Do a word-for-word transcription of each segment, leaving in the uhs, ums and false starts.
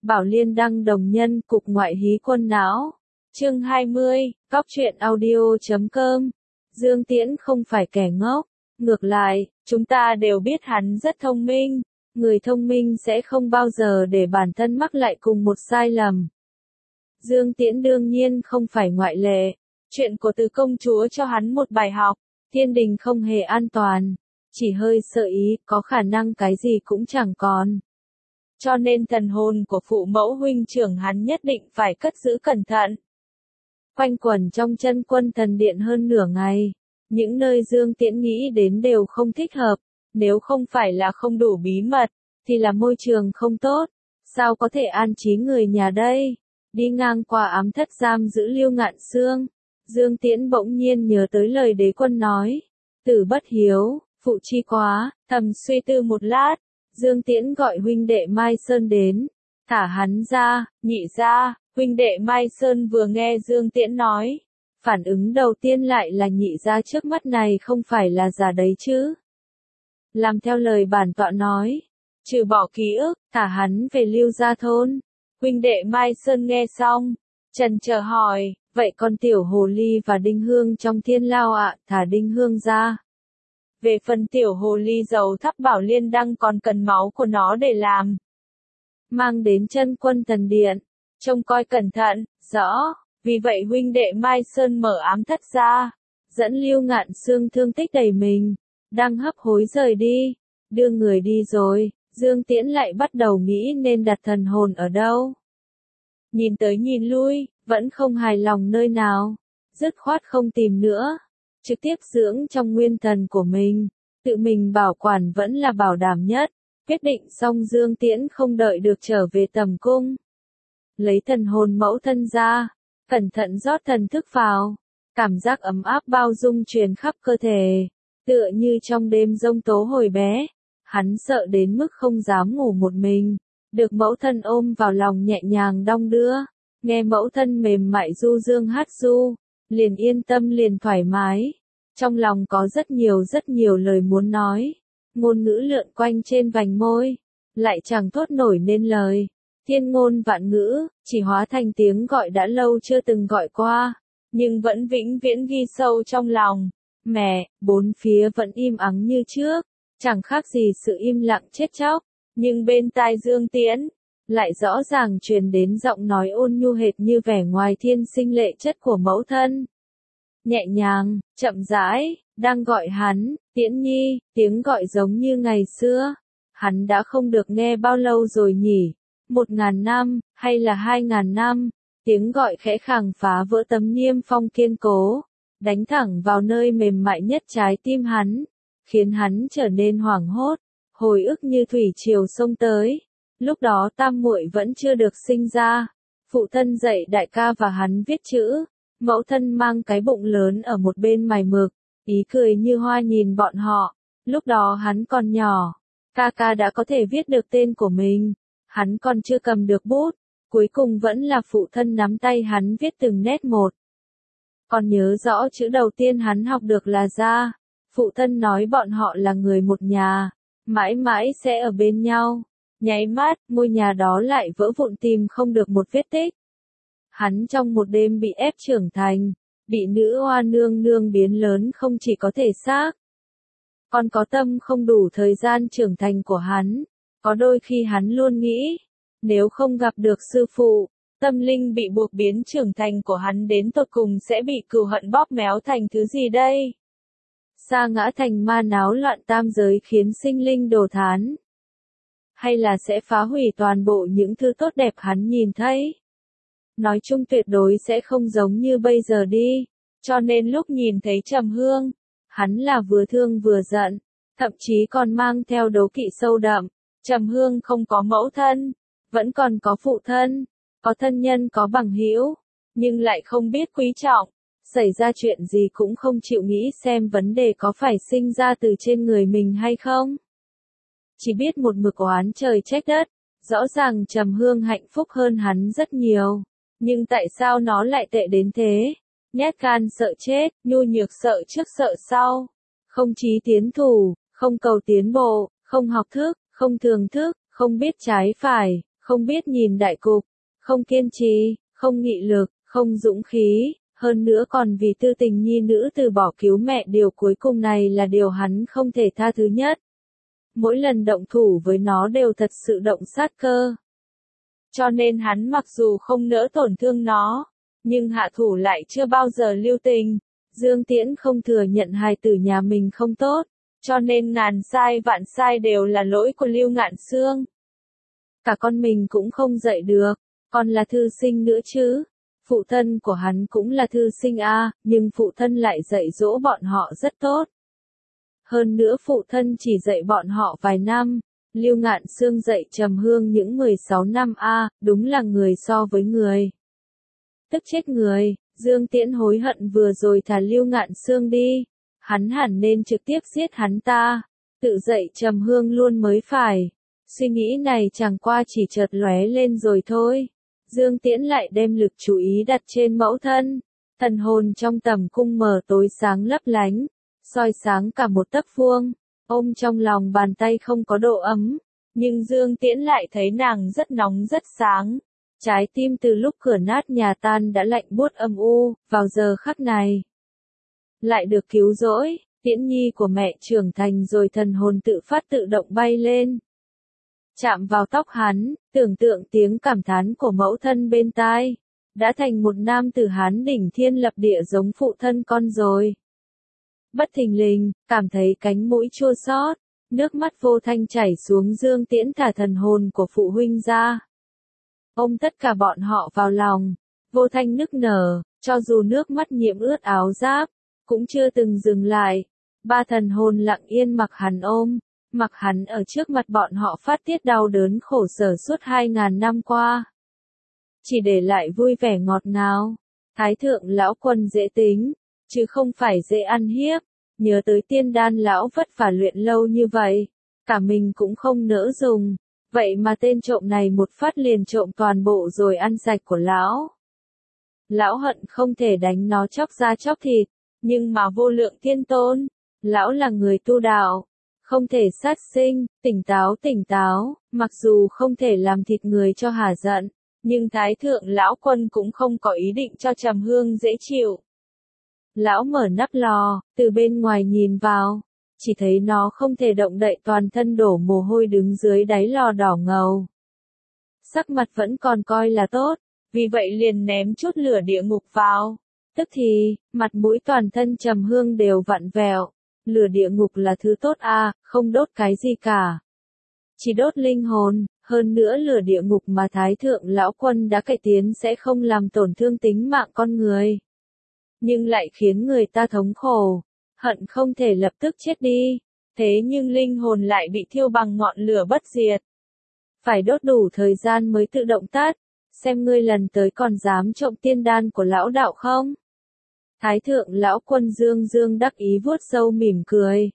Bảo Liên đăng đồng nhân, cục ngoại hí quân não. Chương hai mươi, Cóc truyện audio chấm com. Dương Tiễn không phải kẻ ngốc. Ngược lại, chúng ta đều biết hắn rất thông minh. Người thông minh sẽ không bao giờ để bản thân mắc lại cùng một sai lầm. Dương Tiễn đương nhiên không phải ngoại lệ. Chuyện của Từ công chúa cho hắn một bài học. Thiên đình không hề an toàn. Chỉ hơi sợ ý, có khả năng cái gì cũng chẳng còn. Cho nên thần hồn của phụ mẫu huynh trưởng hắn nhất định phải cất giữ cẩn thận. Quanh quẩn trong chân quân thần điện hơn nửa ngày. Những nơi Dương Tiễn nghĩ đến đều không thích hợp. Nếu không phải là không đủ bí mật, thì là môi trường không tốt. Sao có thể an trí người nhà đây? Đi ngang qua ám thất giam giữ Lưu Ngạn Sương. Dương Tiễn bỗng nhiên nhớ tới lời đế quân nói. Tử bất hiếu, phụ chi quá, thầm suy tư một lát. Dương Tiễn gọi huynh đệ Mai Sơn đến. Thả hắn ra, nhị ra. Huynh đệ Mai Sơn vừa nghe Dương Tiễn nói. Phản ứng đầu tiên lại là nhị ra trước mắt này không phải là giả đấy chứ. Làm theo lời bản tọa nói. Trừ bỏ ký ức, thả hắn về Lưu gia thôn. Huynh đệ Mai Sơn nghe xong. Trần chờ hỏi, vậy con tiểu hồ ly và đinh hương trong thiên lao ạ, thả đinh hương ra. Về phần tiểu hồ ly dầu thắp Bảo Liên đăng còn cần máu của nó để làm. Mang đến chân quân thần điện. Trông coi cẩn thận, rõ. Vì vậy huynh đệ Mai Sơn mở ám thất ra. Dẫn Lưu Ngạn Sương thương tích đầy mình. Đang hấp hối rời đi. Đưa người đi rồi. Dương Tiễn lại bắt đầu nghĩ nên đặt thần hồn ở đâu. Nhìn tới nhìn lui, vẫn không hài lòng nơi nào. Dứt khoát không tìm nữa. Trực tiếp dưỡng trong nguyên thần của mình. Tự mình bảo quản vẫn là bảo đảm nhất. Quyết định xong Dương Tiễn không đợi được trở về tầm cung. Lấy thần hồn mẫu thân ra. Cẩn thận rót thần thức vào. Cảm giác ấm áp bao dung truyền khắp cơ thể. Tựa như trong đêm giông tố hồi bé. Hắn sợ đến mức không dám ngủ một mình. Được mẫu thân ôm vào lòng nhẹ nhàng đong đưa. Nghe mẫu thân mềm mại du dương hát ru. Liền yên tâm liền thoải mái. Trong lòng có rất nhiều rất nhiều lời muốn nói. Ngôn ngữ lượn quanh trên vành môi. Lại chẳng thốt nổi nên lời. Thiên ngôn vạn ngữ, chỉ hóa thành tiếng gọi đã lâu chưa từng gọi qua. Nhưng vẫn vĩnh viễn ghi sâu trong lòng. Mẹ, bốn phía vẫn im ắng như trước. Chẳng khác gì sự im lặng chết chóc. Nhưng bên tai Dương Tiễn, lại rõ ràng truyền đến giọng nói ôn nhu hệt như vẻ ngoài thiên sinh lệ chất của mẫu thân. Nhẹ nhàng, chậm rãi, đang gọi hắn, Tiễn Nhi, tiếng gọi giống như ngày xưa. Hắn đã không được nghe bao lâu rồi nhỉ? Một ngàn năm, hay là hai ngàn năm? Tiếng gọi khẽ khàng phá vỡ tấm niêm phong kiên cố, đánh thẳng vào nơi mềm mại nhất trái tim hắn, khiến hắn trở nên hoảng hốt, hồi ức như thủy triều xông tới. Lúc đó tam muội vẫn chưa được sinh ra, phụ thân dạy đại ca và hắn viết chữ, mẫu thân mang cái bụng lớn ở một bên mài mực, ý cười như hoa nhìn bọn họ. Lúc đó hắn còn nhỏ, ca ca đã có thể viết được tên của mình, hắn còn chưa cầm được bút, cuối cùng vẫn là phụ thân nắm tay hắn viết từng nét một. Còn nhớ rõ chữ đầu tiên hắn học được là ra, phụ thân nói bọn họ là người một nhà, mãi mãi sẽ ở bên nhau. Nháy mắt, ngôi nhà đó lại vỡ vụn tìm không được một vết tích. Hắn trong một đêm bị ép trưởng thành, bị nữ hoa nương nương biến lớn không chỉ có thể xác, còn có tâm không đủ thời gian trưởng thành của hắn. Có đôi khi hắn luôn nghĩ, nếu không gặp được sư phụ, tâm linh bị buộc biến trưởng thành của hắn đến tột cùng sẽ bị cừu hận bóp méo thành thứ gì đây? Sa ngã thành ma náo loạn tam giới khiến sinh linh đổ thán. Hay là sẽ phá hủy toàn bộ những thứ tốt đẹp hắn nhìn thấy? Nói chung tuyệt đối sẽ không giống như bây giờ đi. Cho nên lúc nhìn thấy Trầm Hương, hắn là vừa thương vừa giận, thậm chí còn mang theo đố kỵ sâu đậm. Trầm Hương không có mẫu thân, vẫn còn có phụ thân, có thân nhân có bằng hữu, nhưng lại không biết quý trọng. Xảy ra chuyện gì cũng không chịu nghĩ xem vấn đề có phải sinh ra từ trên người mình hay không. Chỉ biết một mực oán trời trách đất, rõ ràng Trầm Hương hạnh phúc hơn hắn rất nhiều. Nhưng tại sao nó lại tệ đến thế? Nhát gan sợ chết, nhu nhược sợ trước sợ sau. Không chí tiến thủ, không cầu tiến bộ, không học thức, không thường thức, không biết trái phải, không biết nhìn đại cục, không kiên trì, không nghị lực, không dũng khí, hơn nữa còn vì tư tình nhi nữ từ bỏ cứu mẹ, điều cuối cùng này là điều hắn không thể tha thứ nhất. Mỗi lần động thủ với nó đều thật sự động sát cơ. Cho nên hắn mặc dù không nỡ tổn thương nó, nhưng hạ thủ lại chưa bao giờ lưu tình. Dương Tiễn không thừa nhận hài tử nhà mình không tốt, cho nên ngàn sai vạn sai đều là lỗi của Lưu Ngạn Xương. Cả con mình cũng không dạy được, còn là thư sinh nữa chứ. Phụ thân của hắn cũng là thư sinh a, nhưng phụ thân lại dạy dỗ bọn họ rất tốt. Hơn nữa phụ thân chỉ dạy bọn họ vài năm, Lưu Ngạn Xương dạy Trầm Hương những mười sáu năm a, đúng là người so với người. Tức chết người, Dương Tiễn hối hận vừa rồi thả Lưu Ngạn Xương đi, hắn hẳn nên trực tiếp giết hắn ta, tự dạy Trầm Hương luôn mới phải. Suy nghĩ này chẳng qua chỉ chợt lóe lên rồi thôi. Dương Tiễn lại đem lực chú ý đặt trên mẫu thân, thần hồn trong tầm cung mờ tối sáng lấp lánh, soi sáng cả một tấc vuông, ôm trong lòng bàn tay không có độ ấm, nhưng Dương Tiễn lại thấy nàng rất nóng rất sáng. Trái tim từ lúc cửa nát nhà tan đã lạnh buốt âm u, vào giờ khắc này lại được cứu rỗi, Tiễn nhi của mẹ trưởng thành rồi, thần hồn tự phát tự động bay lên. Chạm vào tóc hắn, tưởng tượng tiếng cảm thán của mẫu thân bên tai, đã thành một nam tử Hán đỉnh thiên lập địa giống phụ thân con rồi. Bất thình lình, cảm thấy cánh mũi chua xót, nước mắt vô thanh chảy xuống. Dương Tiễn thả thần hồn của phụ huynh ra, ôm tất cả bọn họ vào lòng, vô thanh nức nở, cho dù nước mắt nhiễm ướt áo giáp, cũng chưa từng dừng lại. Ba thần hồn lặng yên mặc hắn ôm, mặc hắn ở trước mặt bọn họ phát tiết đau đớn khổ sở suốt hai ngàn năm qua. Chỉ để lại vui vẻ ngọt ngào. Thái thượng lão quân dễ tính, chứ không phải dễ ăn hiếp. Nhớ tới tiên đan lão vất vả luyện lâu như vậy, cả mình cũng không nỡ dùng. Vậy mà tên trộm này một phát liền trộm toàn bộ rồi ăn sạch của lão. Lão hận không thể đánh nó chóc da chóc thịt, nhưng mà vô lượng thiên tôn, lão là người tu đạo, không thể sát sinh. Tỉnh táo tỉnh táo, mặc dù không thể làm thịt người cho hả giận, nhưng Thái thượng lão quân cũng không có ý định cho Trầm Hương dễ chịu. Lão mở nắp lò, từ bên ngoài nhìn vào, chỉ thấy nó không thể động đậy, toàn thân đổ mồ hôi đứng dưới đáy lò đỏ ngầu. Sắc mặt vẫn còn coi là tốt, vì vậy liền ném chút lửa địa ngục vào. Tức thì, mặt mũi toàn thân Trầm Hương đều vặn vẹo. Lửa địa ngục là thứ tốt a, không đốt cái gì cả, chỉ đốt linh hồn. Hơn nữa lửa địa ngục mà Thái thượng lão quân đã cải tiến sẽ không làm tổn thương tính mạng con người, nhưng lại khiến người ta thống khổ, hận không thể lập tức chết đi. Thế nhưng linh hồn lại bị thiêu bằng ngọn lửa bất diệt, phải đốt đủ thời gian mới tự động tắt. Xem ngươi lần tới còn dám trộm tiên đan của lão đạo không? Thái thượng lão quân dương dương đắc ý vuốt râu mỉm cười.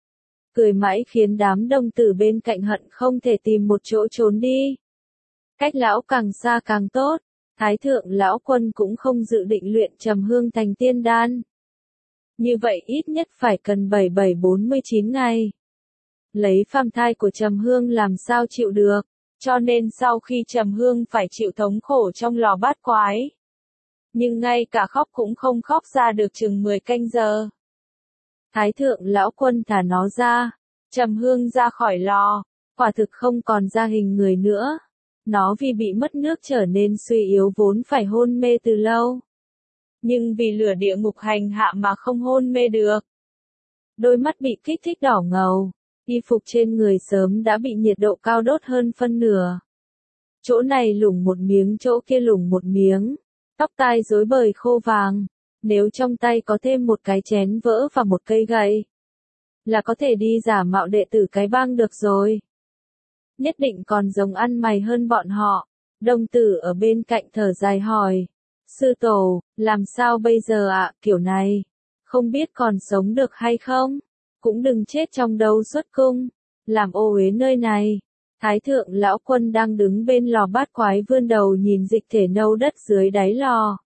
Cười mãi khiến đám đồng tử bên cạnh hận không thể tìm một chỗ trốn đi. Cách lão càng xa càng tốt. Thái thượng lão quân cũng không dự định luyện Trầm Hương thành tiên đan. Như vậy ít nhất phải cần bảy bảy bốn mươi chín ngày. Lấy phàm thai của Trầm Hương làm sao chịu được, cho nên sau khi Trầm Hương phải chịu thống khổ trong lò bát quái, nhưng ngay cả khóc cũng không khóc ra được chừng mười canh giờ. Thái thượng lão quân thả nó ra, Trầm Hương ra khỏi lò, quả thực không còn ra hình người nữa. Nó vì bị mất nước trở nên suy yếu, vốn phải hôn mê từ lâu, nhưng vì lửa địa ngục hành hạ mà không hôn mê được. Đôi mắt bị kích thích đỏ ngầu, y phục trên người sớm đã bị nhiệt độ cao đốt hơn phân nửa. Chỗ này lủng một miếng, chỗ kia lủng một miếng, tóc tai rối bời khô vàng. Nếu trong tay có thêm một cái chén vỡ và một cây gậy, là có thể đi giả mạo đệ tử cái bang được rồi. Nhất định còn giống ăn mày hơn bọn họ. Đồng tử ở bên cạnh thở dài hỏi, sư tổ, làm sao bây giờ ạ? Kiểu này, không biết còn sống được hay không? Cũng đừng chết trong đấu xuất cung, làm ô uế nơi này. Thái thượng lão quân đang đứng bên lò bát quái vươn đầu nhìn dịch thể nâu đất dưới đáy lò.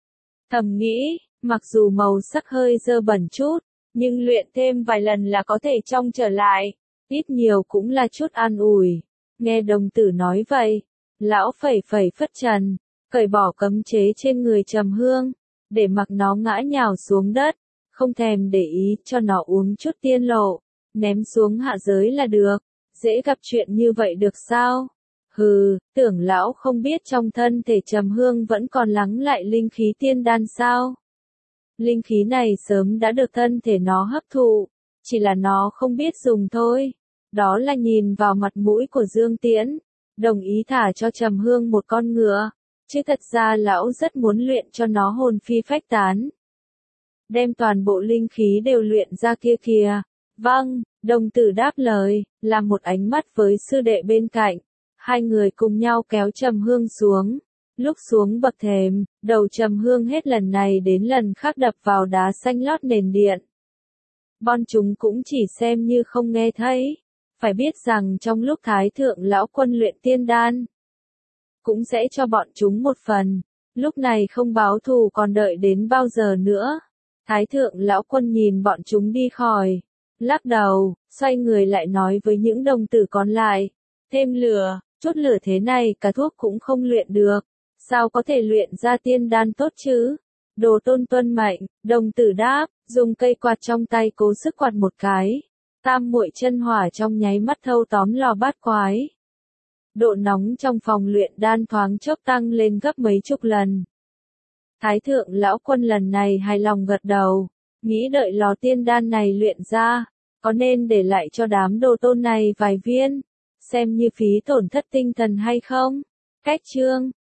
Thầm nghĩ, mặc dù màu sắc hơi dơ bẩn chút, nhưng luyện thêm vài lần là có thể trong trở lại, ít nhiều cũng là chút an ủi. Nghe đồng tử nói vậy, Lão phẩy phẩy phất trần, cởi bỏ cấm chế trên người Trầm Hương, để mặc nó ngã nhào xuống đất, không thèm để ý cho nó uống chút tiên lộ, ném xuống hạ giới là được, dễ gặp chuyện như vậy được sao? Hừ, tưởng lão không biết trong thân thể Trầm Hương vẫn còn lắng lại linh khí tiên đan sao? Linh khí này sớm đã được thân thể nó hấp thụ, chỉ là nó không biết dùng thôi. Đó là nhìn vào mặt mũi của Dương Tiễn, đồng ý thả cho Trầm Hương một con ngựa, chứ thật ra lão rất muốn luyện cho nó hồn phi phách tán. Đem toàn bộ linh khí đều luyện ra kia kìa. Vâng, đồng tử đáp lời, làm một ánh mắt với sư đệ bên cạnh. Hai người cùng nhau kéo Trầm Hương xuống. Lúc xuống bậc thềm, đầu Trầm Hương hết lần này đến lần khác đập vào đá xanh lót nền điện. Bọn chúng cũng chỉ xem như không nghe thấy. Phải biết rằng trong lúc Thái Thượng Lão Quân luyện tiên đan, cũng sẽ cho bọn chúng một phần. Lúc này không báo thù còn đợi đến bao giờ nữa. Thái Thượng Lão Quân nhìn bọn chúng đi khỏi, lắc đầu, xoay người lại nói với những đồng tử còn lại. Thêm lửa, chút lửa thế này cả thuốc cũng không luyện được. Sao có thể luyện ra tiên đan tốt chứ? Đồ Tôn tuân mệnh, đồng tử đáp, dùng cây quạt trong tay cố sức quạt một cái. Tam muội chân hỏa trong nháy mắt thâu tóm lò bát quái. Độ nóng trong phòng luyện đan thoáng chốc tăng lên gấp mấy chục lần. Thái Thượng Lão Quân lần này hài lòng gật đầu, nghĩ đợi lò tiên đan này luyện ra, có nên để lại cho đám Đồ Tôn này vài viên, xem như phí tổn thất tinh thần hay không? Cách chương